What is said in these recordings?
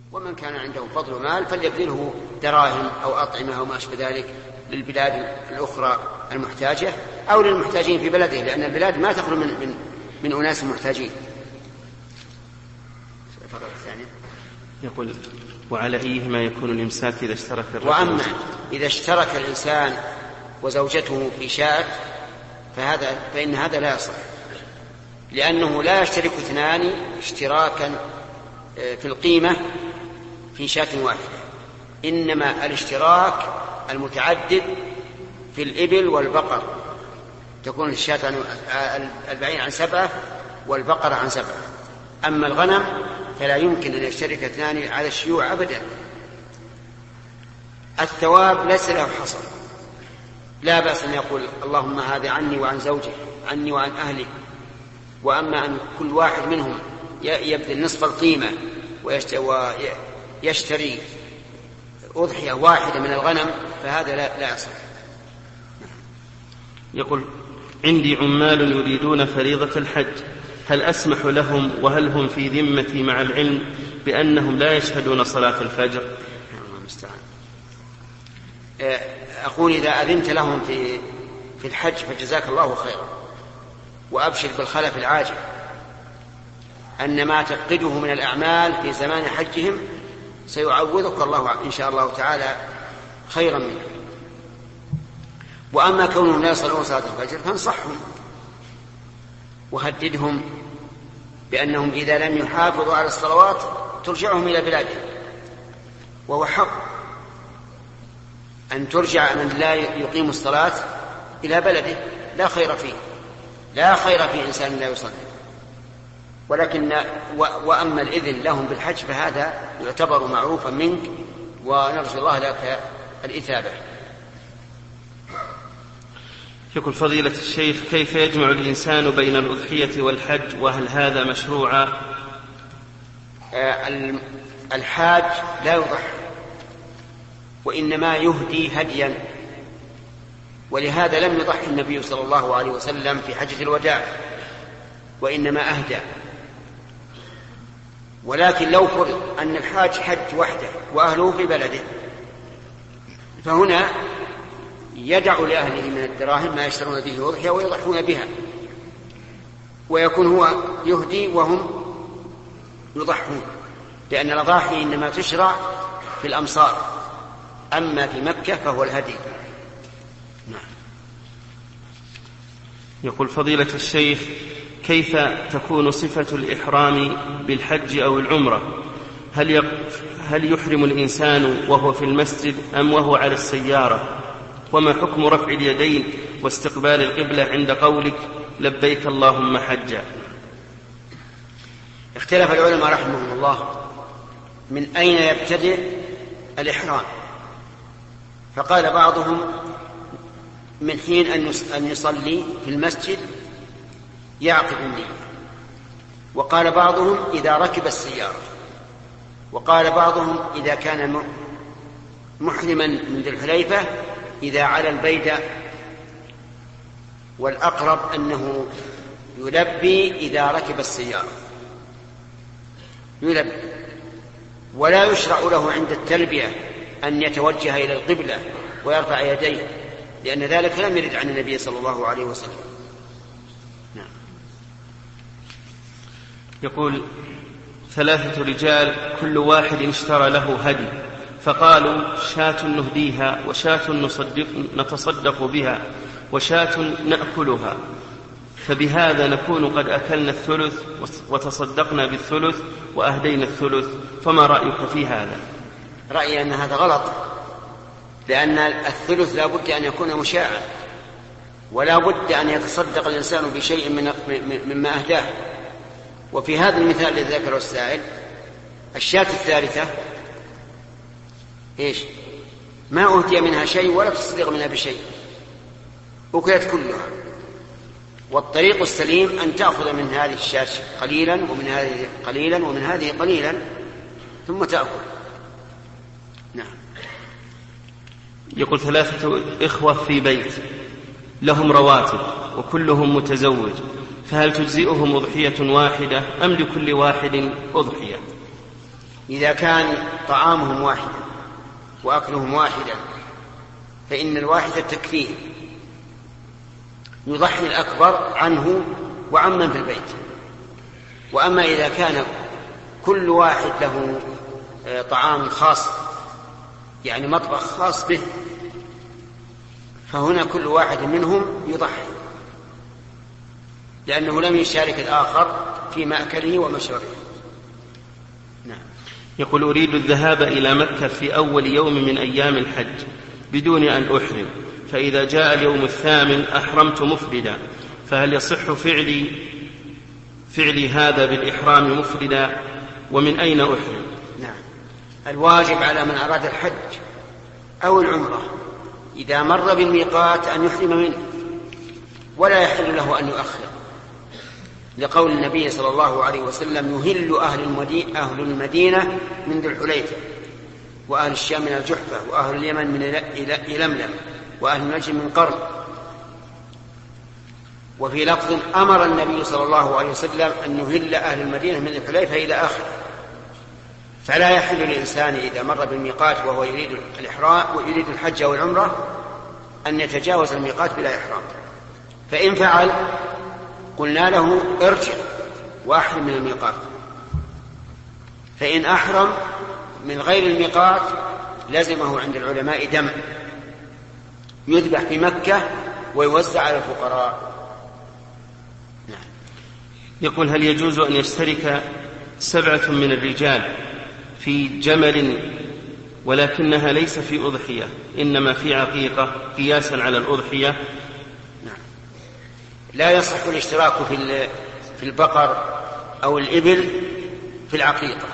ومن كان عنده فضل مال فليبذله دراهم أو أطعمة أو ما أشبه ذلك للبلاد الأخرى المحتاجة أو للمحتاجين في بلده، لأن البلاد ما تخلو من أناس محتاجين. يقول: وعلى أيهما يكون الإمساك إذا اشترك الرجل؟ وأما إذا اشترك الإنسان وزوجته في شاة فإن هذا لا يصح، لأنه لا يشترك اثنان اشتراكا في القيمة في شاة واحدة، إنما الاشتراك المتعدد في الإبل والبقر، تكون الشاة البعير عن 7 والبقر عن 7. أما الغنم فلا يمكن أن يشترك اثنان على الشيوع أبدا. الثواب ليس له حصر، لا بأس أن يقول اللهم هذا عني وعن زوجي، عني وعن أهلي. وأما أن كل واحد منهم يبذل نصف القيمة ويشتري أضحية واحدة من الغنم فهذا لا يصح. يقول: عندي عمال يريدون فريضة الحج، هل أسمح لهم وهل هم في ذمتي مع العلم بأنهم لا يشهدون صلاة الفجر؟ أقول إذا أذنت لهم في الحج فجزاك الله خيرا، وأبشر بالخلف العاجل، أن ما تفقده من الأعمال في زمان حجهم سيعوضك الله إن شاء الله تعالى خيرا منه. وأما كونهم لا يصلون صلاة الفجر فانصحهم وهددهم بأنهم إذا لم يحافظوا على الصلوات ترجعهم إلى بلادهم، وهو حق أن ترجع من لا يقيم الصلاة إلى بلده، لا خير فيه، لا خير في إنسان لا يصلي. ولكن وأما الإذن لهم بالحج فهذا يعتبر معروفا منك، ونرجو الله لك الإثابة. يقول: فضيلة الشيخ، كيف يجمع الإنسان بين الأضحية والحج، وهل هذا مشروعا؟ الحاج لا يضحي، وإنما يهدي هديا، ولهذا لم يضحي النبي صلى الله عليه وسلم في حجة الوداع، وإنما أهدى. ولكن لو فرض أن الحاج حج وحده وأهله في بلده فهنا يدع لأهله من الدراهم ما يشترون به الأضحية ويضحون بها، ويكون هو يهدي وهم يضحون، لأن الأضاحي إنما تشرع في الأمصار، أما في مكة فهو الهدي. نعم. يقول: فضيلة الشيخ، كيف تكون صفة الإحرام بالحج أو العمرة؟ هل يحرم الإنسان وهو في المسجد أم وهو على السيارة؟ وما حكم رفع اليدين واستقبال القبلة عند قولك لبيك اللهم حجا؟ اختلف العلماء رحمهم الله من أين يبتدئ الإحرام، فقال بعضهم من حين أن يصلي في المسجد يعقد النية، وقال بعضهم إذا ركب السيارة، وقال بعضهم إذا كان محرما من ذي الحليفة إذا على البيدة، والأقرب أنه يلبي إذا ركب السيارة يلبي، ولا يشرع له عند التلبية أن يتوجه إلى القبلة ويرفع يديه، لأن ذلك لم يرد عن النبي صلى الله عليه وسلم. نعم. يقول: 3 رجال كل واحد اشترى له هدي، فقالوا شاة نهديها، وشاة نتصدق بها، وشاة نأكلها، فبهذا نكون قد أكلنا الثلث وتصدقنا بالثلث وأهدينا الثلث، فما رأيك في هذا؟ رأيي أن هذا غلط، لأن الثلث لا بد أن يكون مشاعا، ولا بد أن يتصدق الإنسان بشيء مما أهداه. وفي هذا المثال الذي ذكره السائل الشاة الثالثة إيش؟ ما أهدي منها شيء ولا تصدق منها بشيء، أكلت كلها. والطريق السليم أن تأخذ من هذه الشاة قليلا ومن هذه قليلا ومن هذه قليلا ثم تأكل. نعم. يقول: 3 إخوة في بيت لهم رواتب وكلهم متزوج، فهل تجزئهم أضحية واحدة أم لكل واحد أضحية؟ إذا كان طعامهم واحدا وأكلهم واحدا فإن الواحد تكفيه، يضحي الأكبر عنه وعمن في البيت. وأما إذا كان كل واحد له طعام خاص، يعني مطبخ خاص به، فهنا كل واحد منهم يضحي، لأنه لم يشارك الآخر في مأكله ومشربه. نعم. يقول: أريد الذهاب إلى مكة في أول يوم من أيام الحج بدون أن أحرم، فإذا جاء اليوم الثامن أحرمت مفردا، فهل يصح فعلي هذا بالإحرام مفردا، ومن أين أحرم؟ نعم. الواجب على من أراد الحج أو العمرة إذا مر بالميقات أن يحرم منه، ولا يحل له أن يؤخر، لقول النبي صلى الله عليه وسلم: يهل أهل المدينة من ذي الحليفة، وأهل الشام من الجحفة، وأهل اليمن من يلملم، وأهل نجد من قرن. وفي لفظ: أمر النبي صلى الله عليه وسلم أن يهل أهل المدينة من ذي الحليفة إلى آخر. فلا يحل للإنسان إذا مر بالميقات وهو يريد الإحرام ويريد الحج أو العمرة أن يتجاوز الميقات بلا إحرام. فإن فعل قلنا له: ارجع وأحرم من الميقات. فإن أحرم من غير الميقات لزمه عند العلماء دم يذبح في مكة ويوزع على الفقراء. نعم. يقول: هل يجوز أن يشترك 7 من الرجال في جمل ولكنها ليس في أضحية إنما في عقيقة قياسا على الأضحية؟ نعم. لا يصح الاشتراك في البقر أو الإبل في العقيقة،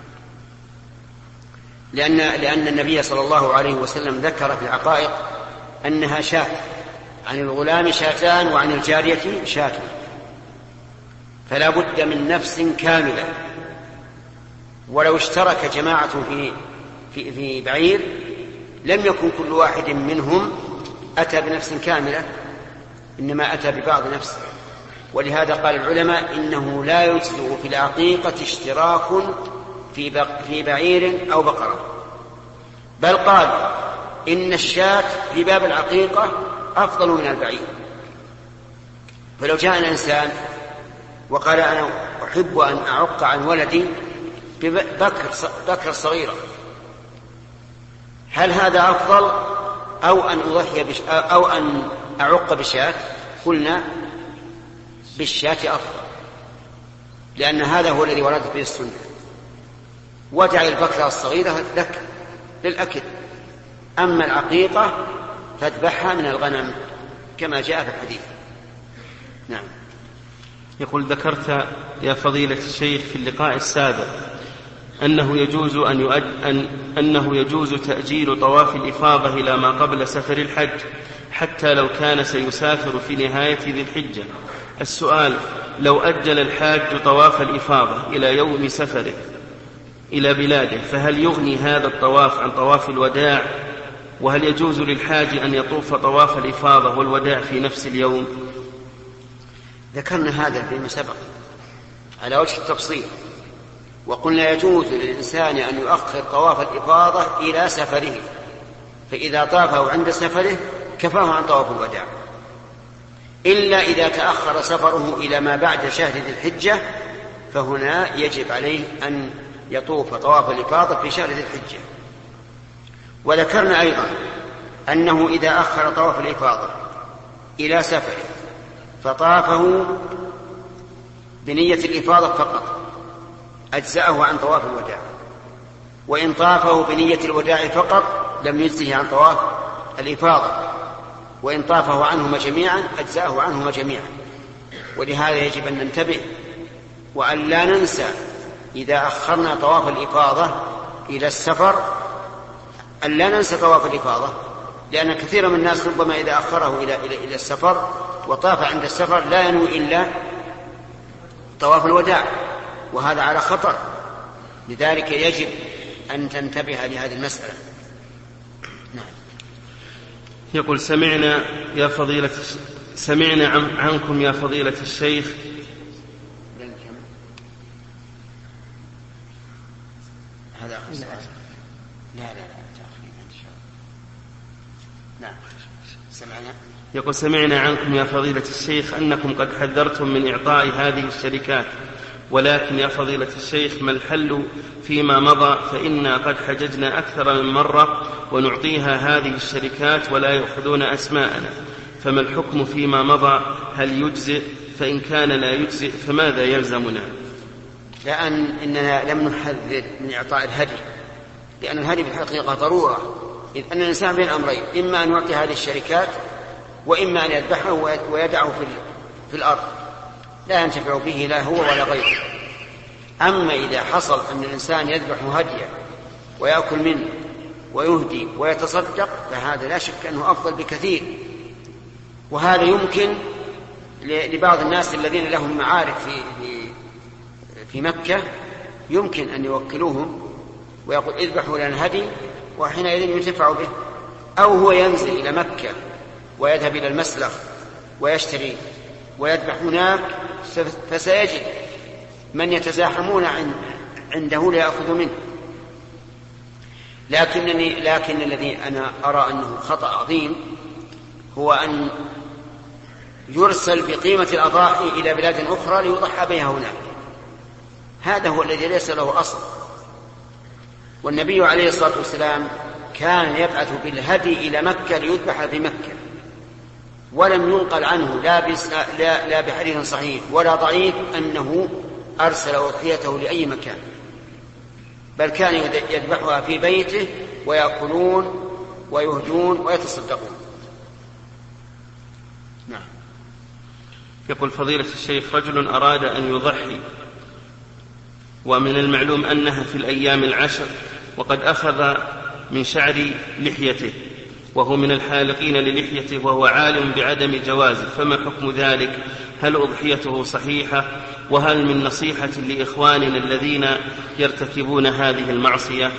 لأن النبي صلى الله عليه وسلم ذكر في العقائق أنها شاة، عن الغلام شاتان وعن الجارية شاة، فلا بد من نفس كاملة. ولو اشترك جماعة في بعير لم يكن كل واحد منهم أتى بنفس كاملة، إنما أتى ببعض نفس. ولهذا قال العلماء: إنه لا يجزئ في العقيقة اشتراك في بعير أو بقرة، بل قال إن الشاة في باب العقيقة أفضل من البعير. فلو جاء الإنسان وقال: أنا أحب أن أعق عن ولدي بكر صغيرة، هل هذا أفضل أو أن أعق بشاة؟ قلنا بالشاة أفضل، لأن هذا هو الذي وردت به السنة. ودع البكرة الصغيرة لك للأكل، أما العقيقة فاذبحها من الغنم كما جاء في الحديث. نعم. يقول: ذكرت يا فضيلة الشيخ في اللقاء السابق أنه يجوز تأجيل طواف الإفاضة إلى ما قبل سفر الحج حتى لو كان سيسافر في نهاية ذي الحجة. السؤال: لو أجل الحاج طواف الإفاضة إلى يوم سفره إلى بلاده فهل يغني هذا الطواف عن طواف الوداع؟ وهل يجوز للحاج أن يطوف طواف الإفاضة والوداع في نفس اليوم؟ ذكرنا هذا فيما سبق على وجه التفصيل، وقلنا يجوز للإنسان أن يؤخر طواف الإفاضة إلى سفره، فإذا طافه عند سفره كفاه عن طواف الوداع، إلا إذا تأخر سفره إلى ما بعد شهر ذي الحجة، فهنا يجب عليه أن يطوف طواف الإفاضة في شهر ذي الحجة. وذكرنا أيضا أنه إذا أخر طواف الإفاضة إلى سفره فطافه بنية الإفاضة فقط أجزأه عن طواف الوداع، وإن طافه بنية الوداع فقط لم يجزه عن طواف الإفاضة، وإن طافه عنهما جميعا أجزأه عنهما جميعا. ولهذا يجب أن ننتبه وأن لا ننسى إذا أخرنا طواف الإفاضة إلى السفر أن لا ننسى طواف الإفاضة، لأن كثير من الناس ربما إذا أخره إلى السفر وطاف عند السفر لا ينوي إلا طواف الوداع، وهذا على خطر. لذلك يجب أن تنتبه لهذه المسألة. نعم. يقول: سمعنا عنكم يا فضيلة الشيخ هذا آخر سؤال. لا نعم. سمعنا. يقول سمعنا عنكم يا فضيلة الشيخ أنكم قد حذرتم من إعطاء هذه الشركات، ولكن يا فضيلة الشيخ ما الحل فيما مضى؟ فإنا قد حججنا أكثر من مرة ونعطيها هذه الشركات ولا يأخذون أسماءنا، فما الحكم فيما مضى؟ هل يجزئ؟ فإن كان لا يجزئ فماذا يلزمنا؟ لأن إننا لم نحذر من إعطاء الهدي، لأن الهدي بالحقيقة ضرورة، إذ أن الإنسان بين أمرين: إما أن يعطي هذه الشركات، وإما أن يذبحه ويدعه في الأرض لا ينتفع به لا هو ولا غيره. أما إذا حصل أن الإنسان يذبح هديا ويأكل منه ويهدي ويتصدق، فهذا لا شك أنه أفضل بكثير. وهذا يمكن لبعض الناس الذين لهم معارف في مكة، يمكن أن يوكلوهم ويقول اذبحوا لنا هدي، وحينئذ ينتفع به. أو هو ينزل إلى مكة ويذهب إلى المسلخ ويشتري ويذبح هناك، فسيجد من يتزاحمون عنده ليأخذوا منه. لكن الذي أنا أرى أنه خطأ عظيم هو أن يرسل بقيمة الأضاحي إلى بلاد أخرى ليضحى بها هناك. هذا هو الذي ليس له أصل. والنبي عليه الصلاة والسلام كان يبعث بالهدي إلى مكة ليذبح في مكة، ولم ينقل عنه لا بحديث صحيح ولا ضعيف أنه أرسل أضحيته لأي مكان، بل كان يذبحها في بيته ويأكلون ويهدون ويتصدقون. نعم. يقول فضيلة الشيخ: رجل أراد أن يضحي، ومن المعلوم أنها في الأيام العشر، وقد أخذ من شعر لحيته وهو من الحالقين للحيته وهو عالم بعدم جوازه، فما حكم ذلك؟ هل أضحيته صحيحة؟ وهل من نصيحة لإخواننا الذين يرتكبون هذه المعصية؟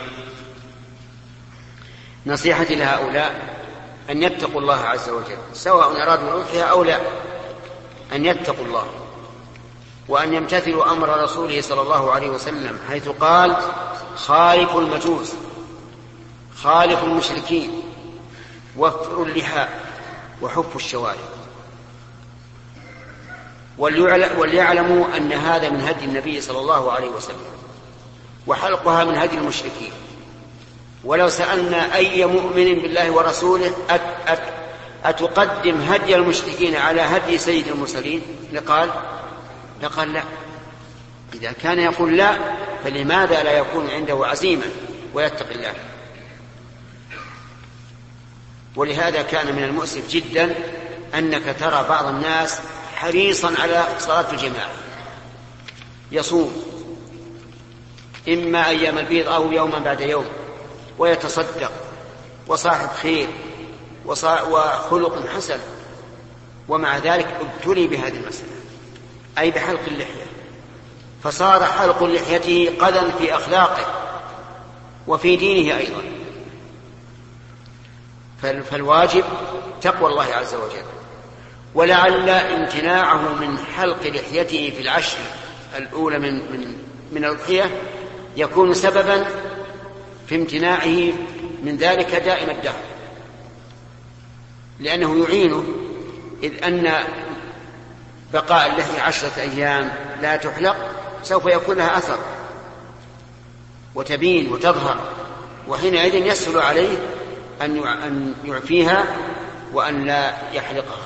نصيحتي لهؤلاء أن يتقوا الله عز وجل، سواء أرادوا الأضحية أو لا، أن يتقوا الله وأن يمتثلوا أمر رسوله صلى الله عليه وسلم، حيث قال: خالف المجوس، خالف المشركين، وفروا اللحى، وحفوا الشوارب. وليعلموا أن هذا من هدي النبي صلى الله عليه وسلم، وحلقها من هدي المشركين. ولو سألنا أي مؤمن بالله ورسوله أتقدم هدي المشركين على هدي سيد المرسلين؟ لقال لا. إذا كان يقول لا، فلماذا لا يكون عنده عزيمة ويتقي الله؟ ولهذا كان من المؤسف جدا أنك ترى بعض الناس حريصا على صلاة الجماعة، يصوم إما أيام البيض أو يوما بعد يوم، ويتصدق، وصاحب خير وخلق حسن، ومع ذلك ابتلي بهذه المسألة، أي بحلق اللحية، فصار حلق لحيته قدم في أخلاقه وفي دينه أيضا. فالواجب تقوى الله عز وجل، ولعل امتناعه من حلق لحيته في العشر الأولى من الأضحية يكون سببا في امتناعه من ذلك دائم الدهر، لأنه يعينه، إذ أن بقاء اللحية 10 أيام لا تحلق سوف يكون لها أثر وتبين وتظهر، وحينئذ يسهل عليه أن يعفيها وأن لا يحلقها.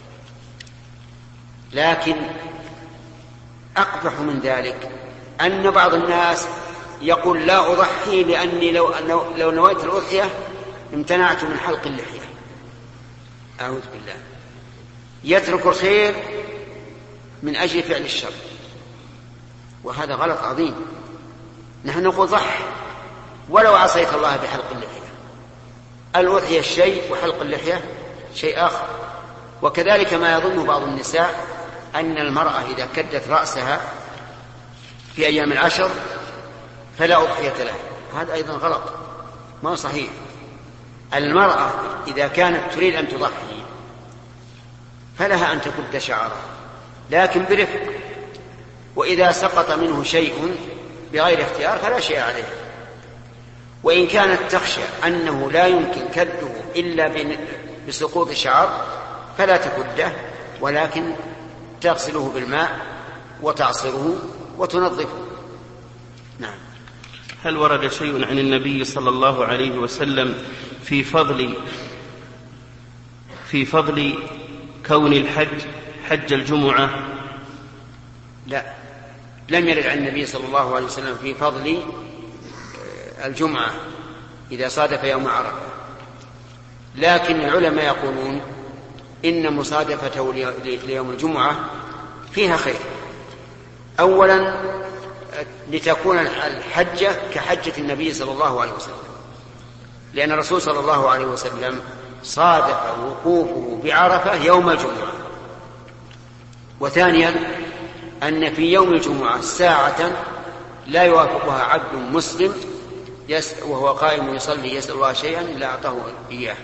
لكن أقبح من ذلك أن بعض الناس يقول: لا أضحي لأني لو نويت الأضحية امتنعت من حلق اللحية. أعوذ بالله، يترك الخير من أجل فعل الشر، وهذا غلط عظيم. نحن نقول: ضح ولو عصيت الله بحلق اللحية. الأضحية شيء وحلق اللحية شيء آخر. وكذلك ما يظن بعض النساء أن المرأة إذا كدت رأسها في أيام العشر فلا أضحية لها، هذا أيضا غلط، ما صحيح. المرأة إذا كانت تريد أن تضحي فلها أن تكد شعرها، لكن برفق، وإذا سقط منه شيء بغير اختيار فلا شيء عليه. وإن كانت تخشى أنه لا يمكن كده إلا بسقوط شعر فلا تكده، ولكن تغسله بالماء وتعصره وتنظفه. نعم. هل ورد شيء عن النبي صلى الله عليه وسلم في فضل كون الحج حج الجمعة؟ لا، لم يرد عن النبي صلى الله عليه وسلم في فضل الجمعة إذا صادف يوم عرفة، لكن العلماء يقولون إن مصادفته ليوم الجمعة فيها خير. أولا لتكون الحجة كحجة النبي صلى الله عليه وسلم، لأن الرسول صلى الله عليه وسلم صادف وقوفه بعرفة يوم الجمعة. وثانيا أن في يوم الجمعة ساعة لا يوافقها عبد مسلم وهو قائم يصلي يسأل الله شيئا إلا أعطاه إياه،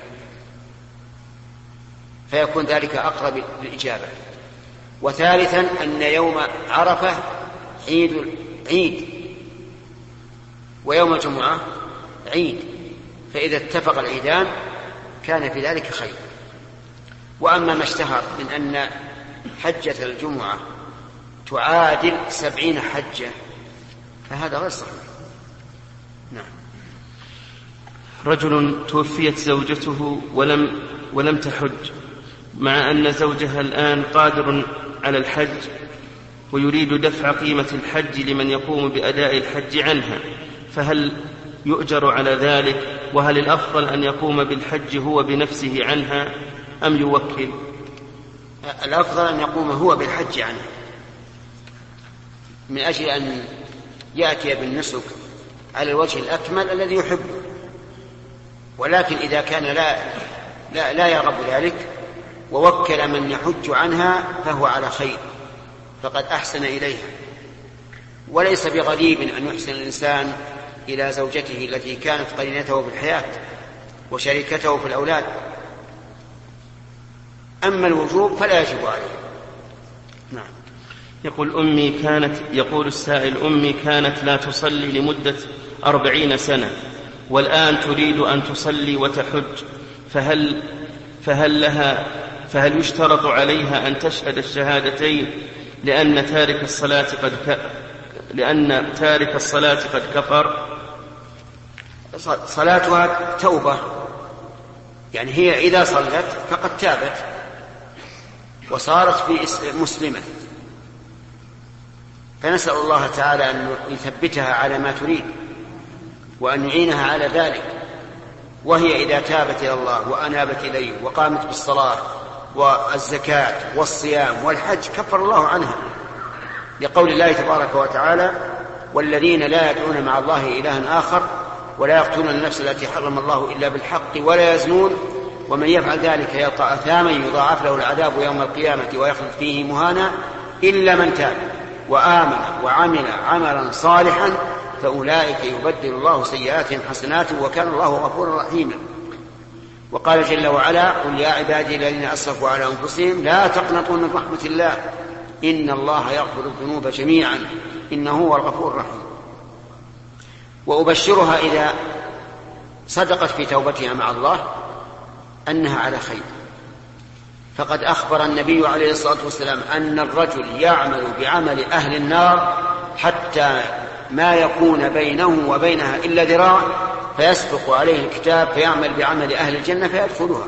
فيكون ذلك أقرب للإجابة. وثالثا أن يوم عرفة عيد ويوم الجمعة عيد، فإذا اتفق العيدان كان في ذلك خير. وأما ما اشتهر من أن حجة الجمعة تعادل 70 حجة فهذا غير صحيح. نعم. رجل توفيت زوجته ولم تحج، مع أن زوجها الآن قادر على الحج ويريد دفع قيمة الحج لمن يقوم بأداء الحج عنها، فهل يؤجر على ذلك؟ وهل الأفضل أن يقوم بالحج هو بنفسه عنها أم يوكل؟ الأفضل أن يقوم هو بالحج عنها من أجل أن يأتي بالنسك على الوجه الأكمل الذي يحبه. ولكن إذا كان لا يرغب ذلك ووكل من يحج عنها فهو على خير، فقد أحسن إليها. وليس بغريب أن يحسن الإنسان إلى زوجته التي كانت قرينته في الحياة وشريكته في الأولاد. أما الوجوب فلا يجب عليه. نعم. يقول السائل: أمي كانت لا تصلي لمدة 40 سنة والآن تريد أن تصلي وتحج، فهل يشترط عليها أن تشهد الشهادتين لأن تارك الصلاة قد كفر؟ صلاتها توبة، يعني هي إذا صلت فقد تابت وصارت مسلمة، فنسأل الله تعالى أن يثبتها على ما تريد وأن يعينها على ذلك. وهي إذا تابت إلى الله وأنابت إليه وقامت بالصلاة والزكاة والصيام والحج كفر الله عنها، لقول الله تبارك وتعالى: والذين لا يدعون مع الله إلها آخر ولا يقتلون النفس التي حرم الله إلا بالحق ولا يزنون ومن يفعل ذلك يلقى أثاما يضاعف له العذاب يوم القيامة ويخلد فيه مهانا إلا من تاب وآمن وعمل عملا صالحا فأولئك يبدل الله سيئاتهم حسنات وكان الله غفورا رحيما. وقال جل وعلا: قل يا عبادي الذين أسرفوا على أنفسهم لا تقنطوا من رحمة الله إن الله يغفر الذنوب جميعا إنه هو الغفور الرحيم. وأبشرها إذا صدقت في توبتها مع الله أنها على خير، فقد أخبر النبي عليه الصلاة والسلام أن الرجل يعمل بعمل أهل النار حتى ما يكون بينه وبينها إلا ذراع فيسبق عليه الكتاب فيعمل بعمل أهل الجنة فيدخلها.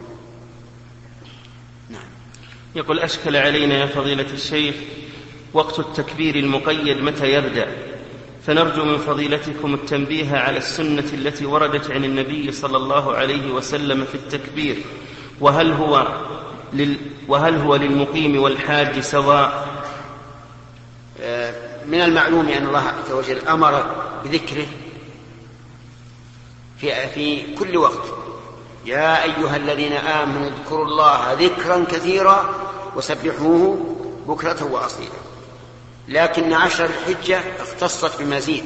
نعم. يقول: أشكل علينا يا فضيلة الشيخ وقت التكبير المقيد متى يبدأ، فنرجو من فضيلتكم التنبيه على السنة التي وردت عن النبي صلى الله عليه وسلم في التكبير، وهل هو للمقيم والحاج سواء؟ من المعلوم أن الله عز وجل أمر بذكره في كل وقت: يا أيها الذين آمنوا اذكروا الله ذكرا كثيرا وسبحوه بكرة وأصيلا. لكن 10 الحجة اختصت بمزيد،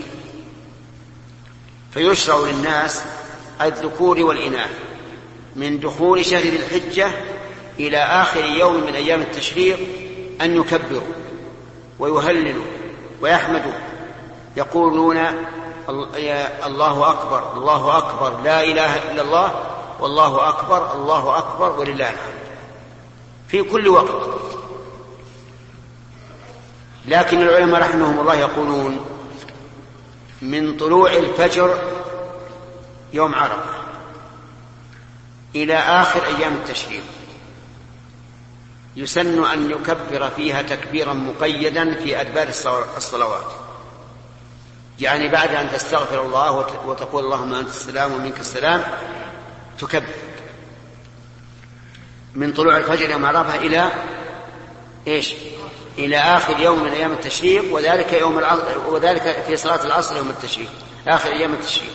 فيشرع للناس الذكور والإناث من دخول شهر ذي الحجة إلى آخر يوم من أيام التشريق أن يكبروا ويهللوا ويحمدوا، يقولون الله أكبر الله أكبر لا إله إلا الله والله أكبر الله أكبر ولله الحمد في كل وقت. لكن العلماء رحمهم الله يقولون من طلوع الفجر يوم عرفة إلى آخر أيام التشريق يسن أن يكبر فيها تكبيرا مقيدا في أدبار الصلوات، يعني بعد أن تستغفر الله وتقول اللهم أنت السلام ومنك السلام تكبر من طلوع الفجر يوم عرفة إلى إيش؟ إلى آخر يوم من أيام التشريق، وذلك في صلاة العصر يوم التشريق آخر أيام التشريق.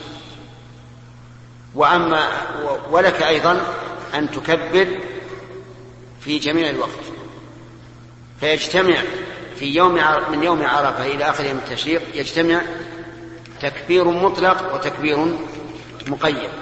ولك أيضا أن تكبر في جميع الوقت، فيجتمع في من يوم عرفة إلى آخر يوم التشريق يجتمع تكبير مطلق وتكبير مقيد.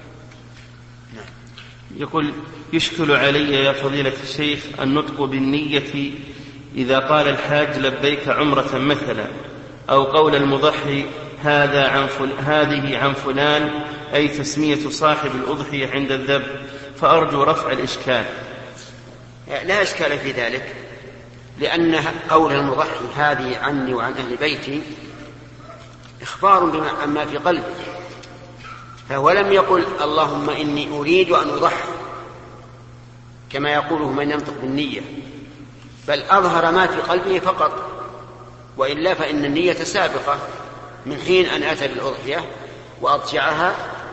يقول يشكل علي يا فضيلة الشيخ النطق بالنية إذا قال الحاج لبيك عمرة مثلا، أو قول المضحي هذه عن فلان، أي تسمية صاحب الأضحية عند الذبح، فأرجو رفع الإشكال. لا إشكال في ذلك، لأن قول المضحي هذه عني وعن أهل بيتي إخبار عما في قلبه، فهو لم يقل اللهم إني أريد أن أضحي كما يقوله من ينطق بالنية، بل أظهر ما في قلبه فقط، وإلا فإن النية سابقة من حين أن أتى بالأضحية وأضجعها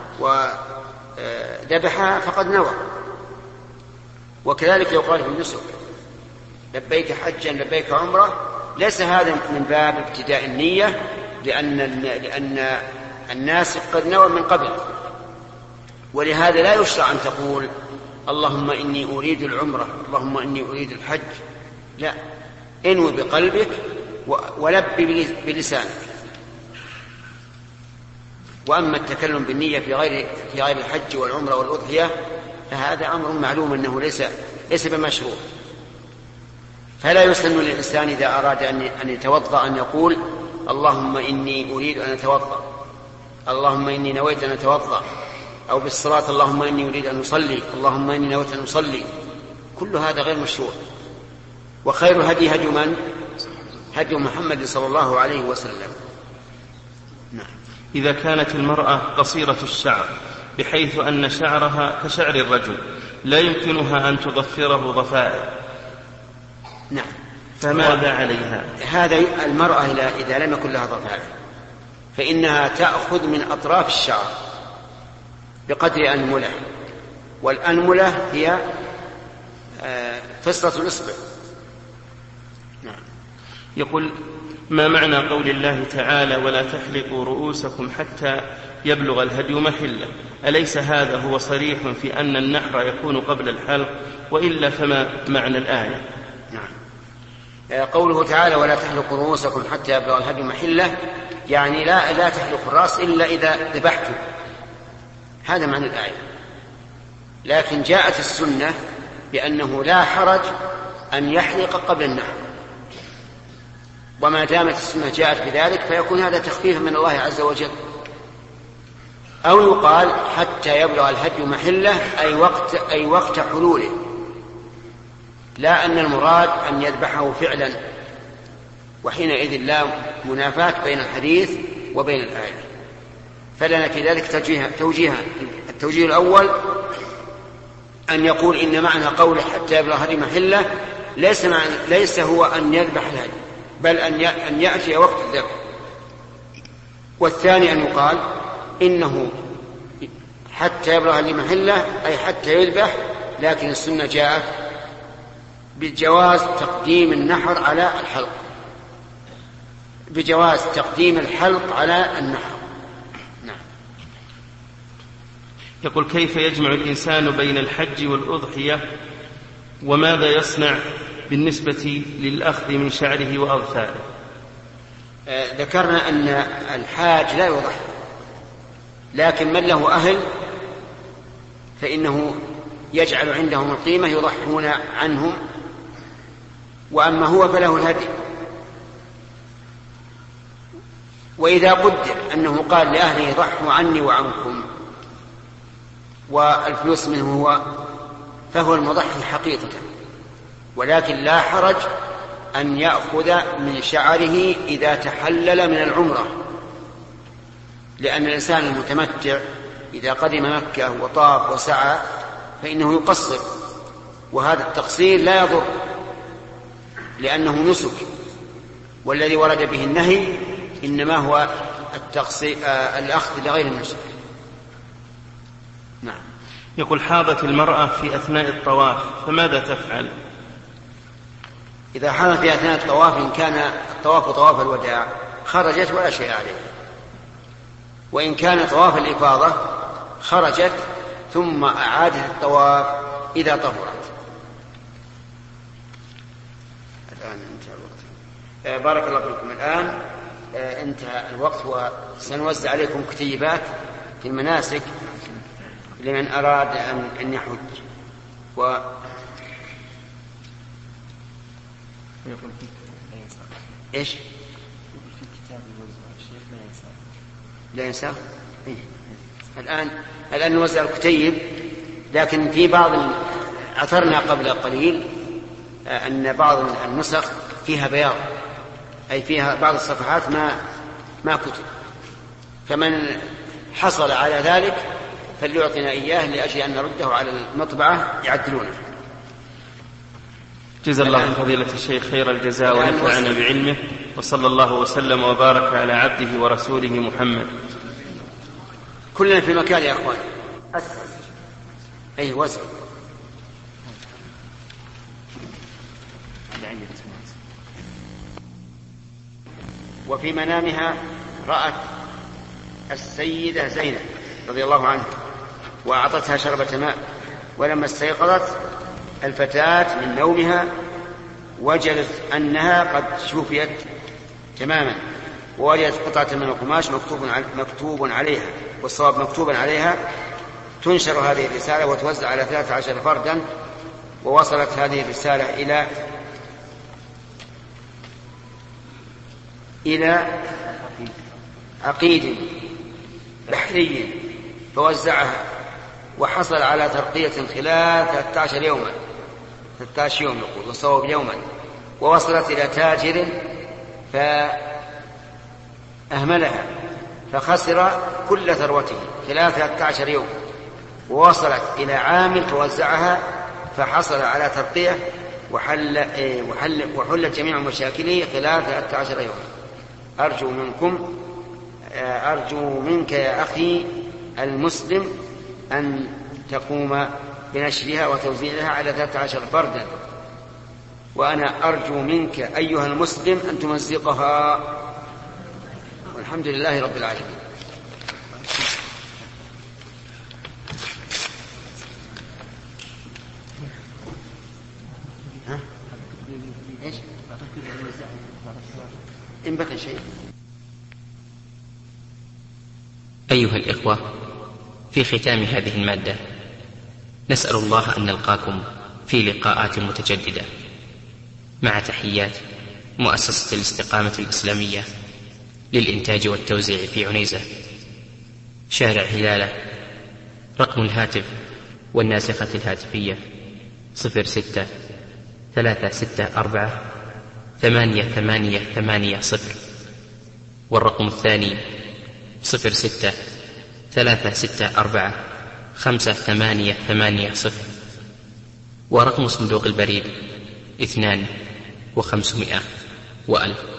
وذبحها فقد نوى. وكذلك يقال في النسك لبيك حجا لبيك عمرة، ليس هذا من باب ابتداء النية، لأن الناس قد نوى من قبل، ولهذا لا يشرع أن تقول اللهم إني أريد العمرة اللهم إني أريد الحج، لا، انوي بقلبك ولبي بلسانك. وأما التكلم بالنية في غير الحج والعمرة والأضحية فهذا أمر معلوم أنه ليس بمشروع. فلا يسن للإنسان إذا أراد أن يتوضأ أن يقول اللهم إني أريد أن أتوضأ، اللهم إني نويت أن أتوضأ، أو بالصلاة اللهم إني أريد أن أصلي، اللهم إني نويت أن أصلي. كل هذا غير مشروع. وخير الهدي هدي من؟ هدي محمد صلى الله عليه وسلم. نعم. إذا كانت المرأة قصيرة الشعر بحيث أن شعرها كشعر الرجل لا يمكنها أن تضفره ضفائر، نعم، فماذا عليها؟ هذا المرأة إذا لم يكن لها ضفائر فإنها تأخذ من أطراف الشعر بقدر أنملة، والأنملة هي فصلة الإصبع. نعم. يقول ما معنى قول الله تعالى ولا تحلقوا رؤوسكم حتى يبلغ الهدي محله؟ أليس هذا هو صريح في أن النحر يكون قبل الحلق، وإلا فما معنى الآية؟ نعم. قوله تعالى ولا تحلقوا رؤوسكم حتى يبلغ الهدي محله، يعني لا تحلقوا الرأس إلا إذا ذبحتم، هذا معنى الآية. لكن جاءت السنة بأنه لا حرج أن يحلق قبل النحر، وما دامت السنة جاءت بذلك فيكون هذا تخفيفا من الله عز وجل. أو يقال حتى يبلغ الهدي محله أي وقت حلوله، لا أن المراد أن يذبحه فعلا، وحينئذ لا منافاة بين الحديث وبين الآية. فلنا في ذلك توجيهان. التوجيه الأول أن يقول إن معنى قوله حتى يبلغ الهدي محله ليس هو أن يذبح الهدي، بل أن يأتي وقت الذبح. والثاني أن يقال إنه حتى يبلغ الهدي محله أي حتى يذبح، لكن السنة جاءت بجواز تقديم النحر على الحلق، بجواز تقديم الحلق على النحر. نعم. يقول كيف يجمع الإنسان بين الحج والأضحية، وماذا يصنع بالنسبة للأخذ من شعره وأظفاره؟ ذكرنا أن الحاج لا يضحي، لكن من له أهل فإنه يجعل عندهم القيمة يضحون عنهم، وأما هو فله الهدي. وإذا قدر أنه قال لأهله ضحوا عني وعنكم والفلوس منه فهو المضحي حقيقة، ولكن لا حرج أن يأخذ من شعره إذا تحلل من العمرة، لأن الإنسان المتمتع إذا قدم مكة وطاف وسعى فإنه يقصر، وهذا التقصير لا يضر لأنه نسك، والذي ورد به النهي إنما هو الأخذ لغير النسك. نعم. يقول حاضت المرأة في أثناء الطواف فماذا تفعل؟ إذا حاضت في أثناء الطواف إن كان الطواف طواف الوداع خرجت ولا شيء عليه، وإن كان طواف الإفاضة خرجت ثم أعادت الطواف إذا طهرت. الآن انتهى الوقت. بارك الله فيكم. الآن انتهى الوقت وسنوزع عليكم كتيبات في المناسك لمن أراد أن يحج. إيش؟ لا ينسى. الآن نوزع الكتيب، لكن في بعض عثرنا قبل قليل أن بعض النسخ فيها بياض، أي فيها بعض الصفحات ما كتب، فمن حصل على ذلك فليعطينا إياه لأجل أن نرده على المطبعة يعدلونه. جزا الله فضيلة الشيخ خير الجزاء ونفعنا بعلمه، وصلى الله وسلم وبارك على عبده ورسوله محمد. كلنا في مكان يا أخوان. أي وزن. وفي منامها رأت السيدة زينب رضي الله عنها وأعطتها شربة ماء، ولما استيقظت الفتاة من نومها وجدت أنها قد شوفيت تماما، ووجدت قطعة من القماش مكتوب عليها، والصواب مكتوبا عليها: تنشر هذه الرسالة وتوزع على 13 فردا. ووصلت هذه الرسالة إلى عقيد بحري فوزعها، وحصل على ترقية خلال 13 يوما، 13 يوم يقول، والصواب يوما. ووصلت إلى تاجر فأهملها فخسر كل ثروته خلال 13 يوم. ووصلت إلى عامل فوزعها فحصل على ترقية وحلت جميع مشاكله خلال 13 يوم. أرجو منك يا أخي المسلم أن تقوم بنشرها وتوزيعها على 13 فردا، وأنا أرجو منك أيها المسلم أن تمزقها. والحمد لله رب العالمين. إيش؟ إن بقي شيء. أيها الإخوة، في ختام هذه المادة نسأل الله أن نلقاكم في لقاءات متجددة، مع تحيات مؤسسة الاستقامة الإسلامية للإنتاج والتوزيع في عنيزة، شارع هلالة. رقم الهاتف والناسخة الهاتفية 06-364-8880، والرقم الثاني 06-364-5880، ورقم صندوق البريد 2500 و1000.